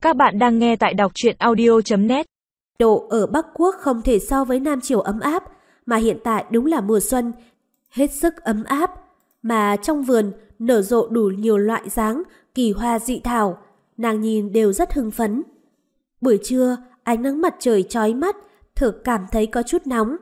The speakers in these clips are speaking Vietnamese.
Các bạn đang nghe tại đọc truyện audio.net. Độ ở Bắc Quốc không thể so với Nam Triều ấm áp, mà hiện tại đúng là mùa xuân, hết sức ấm áp, mà trong vườn nở rộ đủ nhiều loại dáng, kỳ hoa dị thảo, nàng nhìn đều rất hưng phấn. Buổi trưa, ánh nắng mặt trời chói mắt, thực cảm thấy có chút nóng.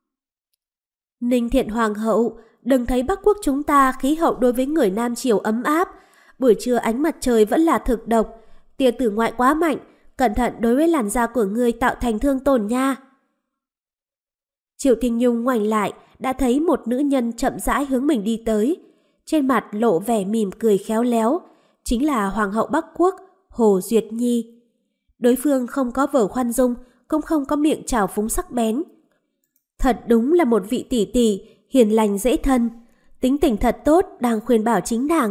Ninh Thiện Hoàng hậu, đừng thấy Bắc Quốc chúng ta khí hậu đối với người Nam Triều ấm áp, buổi trưa ánh mặt trời vẫn là thực độc, tia tử ngoại quá mạnh, cẩn thận đối với làn da của ngươi tạo thành thương tổn nha. Triệu Tinh Nhung ngoảnh lại, đã thấy một nữ nhân chậm rãi hướng mình đi tới, trên mặt lộ vẻ mỉm cười khéo léo, chính là Hoàng hậu Bắc Quốc, Hồ Duyệt Nhi. Đối phương không có vở khoan dung, cũng không có miệng trào phúng sắc bén. Thật đúng là một vị tỷ tỷ, hiền lành dễ thân, tính tình thật tốt, đang khuyên bảo chính nàng.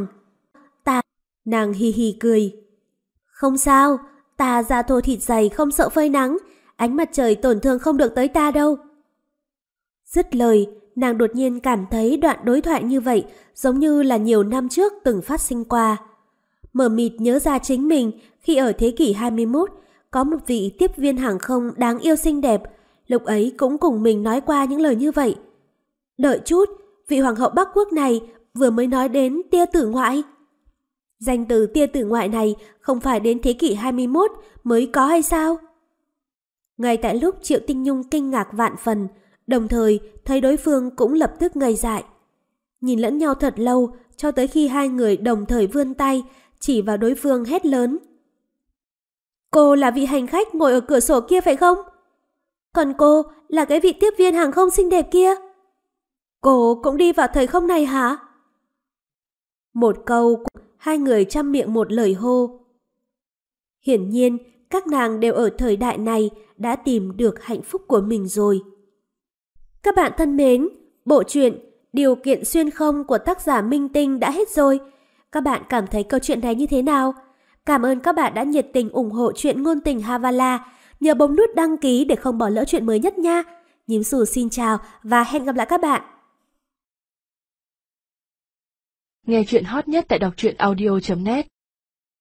Nàng hi hi cười. Không sao, ta da thô thịt dày không sợ phơi nắng, ánh mặt trời tổn thương không được tới ta đâu. Dứt lời, nàng đột nhiên cảm thấy đoạn đối thoại như vậy giống như là nhiều năm trước từng phát sinh qua. Mờ mịt nhớ ra chính mình khi ở thế kỷ 21 có một vị tiếp viên hàng không đáng yêu xinh đẹp, lúc ấy cũng cùng mình nói qua những lời như vậy. Đợi chút, vị hoàng hậu Bắc Quốc này vừa mới nói đến tia tử ngoại. Danh từ tia tử ngoại này không phải đến thế kỷ 21 mới có hay sao? Ngay tại lúc Triệu Tinh Nhung kinh ngạc vạn phần, đồng thời thấy đối phương cũng lập tức ngây dại. Nhìn lẫn nhau thật lâu, cho tới khi hai người đồng thời vươn tay, chỉ vào đối phương hét lớn. Cô là vị hành khách ngồi ở cửa sổ kia phải không? Còn cô là cái vị tiếp viên hàng không xinh đẹp kia. Cô cũng đi vào thời không này hả? Một câu, hai người trăm miệng một lời hô. Hiển nhiên, các nàng đều ở thời đại này đã tìm được hạnh phúc của mình rồi. Các bạn thân mến, bộ truyện Điều kiện xuyên không của tác giả Minh Tinh đã hết rồi. Các bạn cảm thấy câu chuyện này như thế nào? Cảm ơn các bạn đã nhiệt tình ủng hộ truyện ngôn tình Havala. Nhớ bấm nút đăng ký để không bỏ lỡ chuyện mới nhất nha. Nhím Xù xin chào và hẹn gặp lại các bạn. Nghe chuyện hot nhất tại đọc truyện audio.net.